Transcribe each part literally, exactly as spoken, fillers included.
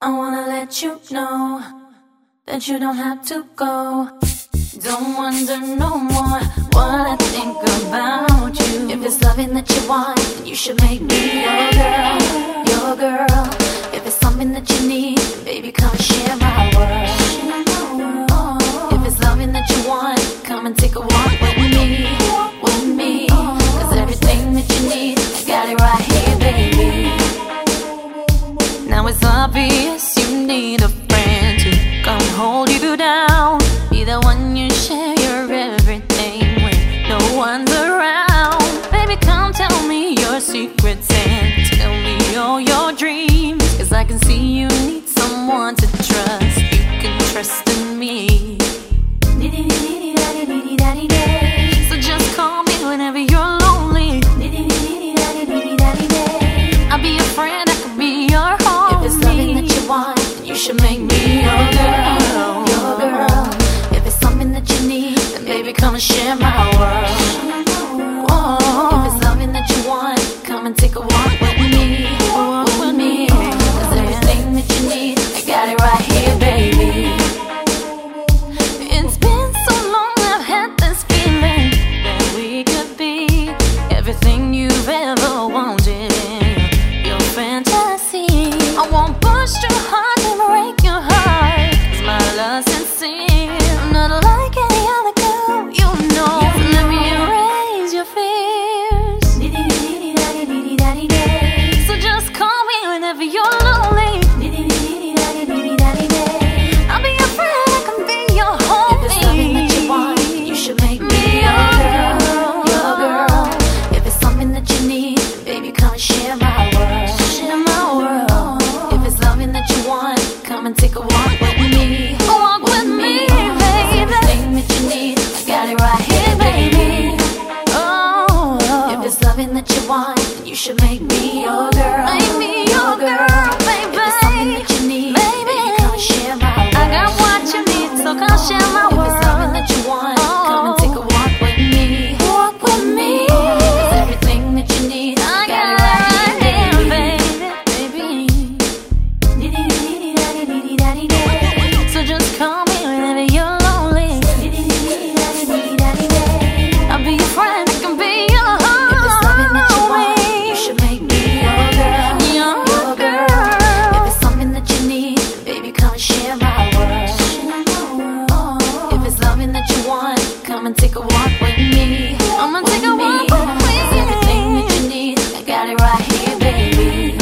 I wanna let you know that you don't have to go. Don't wonder no more what I think about you. If it's loving that you want, then you should make me your girl, your girl. If it's something that you need, then baby, come share my world. Oh, if it's loving that you want, come and take a walk with me, with me. Cause everything that you need, I got it right here, baby. Now it's obvious you need a friend to come hold you down. Be the one you share your everything when no one's around. Baby, come tell me your secrets and tell me all your dreams. Cause I can see you need someone to trust. You can trust in me. So just call me whenever you're lonely. I'll be your friend, I could be your homie. If it's loving that you want, then you should make me your girl, your girl. If it's something that you need, then baby, come and share my world. Whoa. If it's loving that you want, come and take a walk with me, walk with me. Cause everything that you need, I got it right here, baby. It's been so long I've had this feeling that we could be everything you've ever wanted in your fantasy. I won't burst your heart and break your heart, cause my love's sincere. I'm not like any other girl, you know. So let me erase your fears. So just call me whenever you're lonely. I'll be your friend, I can be your homie. If it's something that you want, you should make me your girl, your girl. If it's something that you need, baby, come and share my world, share my world. If it's loving that you want, come and take a walk with me, walk with me, baby. Everything that you need, I got it right here, baby. Oh, if it's loving that you want, then you should make me your girl, make me your girl, baby. If it's something that you need, baby, come and share my world. I got what you need, so come share my world. If it's something that you want, come and take a walk with me, walk with me. Cause everything that you need, I got it right here, baby, baby. So just call me whenever you're lonely. I'll be your friend, I can be your homie. If it's something that you want, you should make me your girl, your girl. If it's something that you need, baby, come and share my world. If it's loving that you want, come and take a walk with me, come and take a walk with me. Cause everything that you need, I got it right here, baby.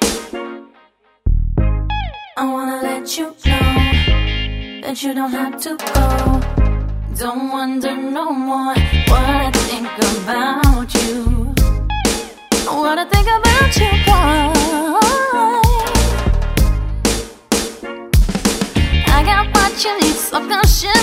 I wanna let you know that you don't have to go. Don't wonder no more what I think about you, what I think about you, boy. I got what you need, so come share